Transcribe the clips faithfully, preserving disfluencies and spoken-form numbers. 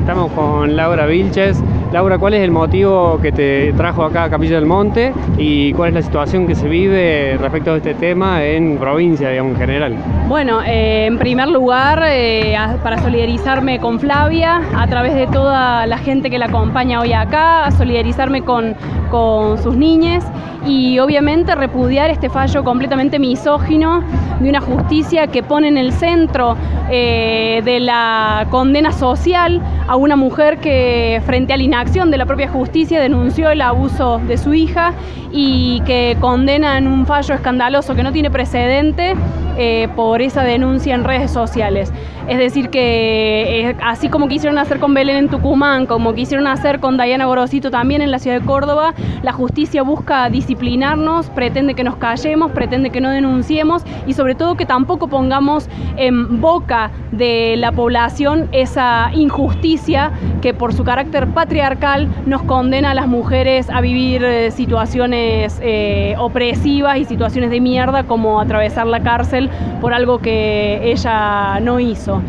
Estamos con Laura Vilches. Laura, ¿cuál es el motivo que te trajo acá a Capilla del Monte y cuál es la situación que se vive respecto a este tema en provincia, digamos, en general? Bueno, eh, en primer lugar, eh, para solidarizarme con Flavia, a través de toda la gente que la acompaña hoy acá, a solidarizarme con, con sus niñes y obviamente repudiar este fallo completamente misógino de una justicia que pone en el centro eh, de la condena social a una mujer que, frente a la inacción de la propia justicia, denunció el abuso de su hija y que condena en un fallo escandaloso que no tiene precedente eh, por esa denuncia en redes sociales. Es decir que eh, así como quisieron hacer con Belén en Tucumán, como quisieron hacer con Dayana Gorosito también en la ciudad de Córdoba, la justicia busca disciplinarnos, pretende que nos callemos, pretende que no denunciemos y sobre todo que tampoco pongamos en boca de la población esa injusticia que por su carácter patriarcal nos condena a las mujeres a vivir eh, situaciones eh, opresivas y situaciones de mierda, como atravesar la cárcel por algo que ella no hizo.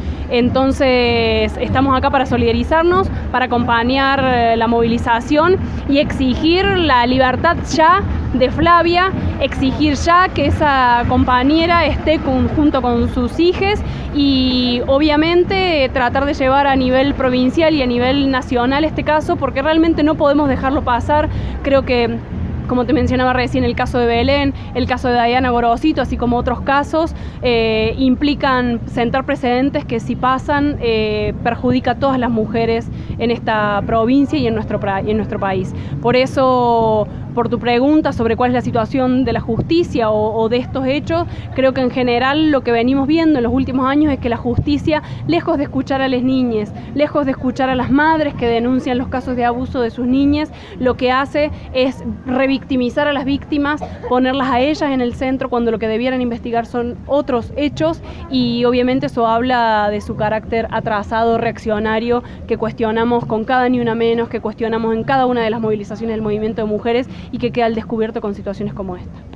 Entonces estamos acá para solidarizarnos, para acompañar eh, la movilización y exigir la libertad ya de Flavia, exigir ya que esa compañera esté con, junto con sus hijas y obviamente tratar de llevar a nivel provincial y a nivel nacional este caso, porque realmente no podemos dejarlo pasar. Creo que, como te mencionaba recién, el caso de Belén, el caso de Dayana Gorosito, así como otros casos, eh, implican sentar precedentes que si pasan eh, perjudica a todas las mujeres en esta provincia y en nuestro, y en nuestro país. Por eso, por tu pregunta sobre cuál es la situación de la justicia o, o de estos hechos, creo que en general lo que venimos viendo en los últimos años es que la justicia, lejos de escuchar a las niñas, lejos de escuchar a las madres que denuncian los casos de abuso de sus niñas, lo que hace es revictimizar a las víctimas, ponerlas a ellas en el centro cuando lo que debieran investigar son otros hechos y obviamente eso habla de su carácter atrasado, reaccionario, que cuestionamos con cada Ni Una Menos, que cuestionamos en cada una de las movilizaciones del movimiento de mujeres y que queda al descubierto con situaciones como esta.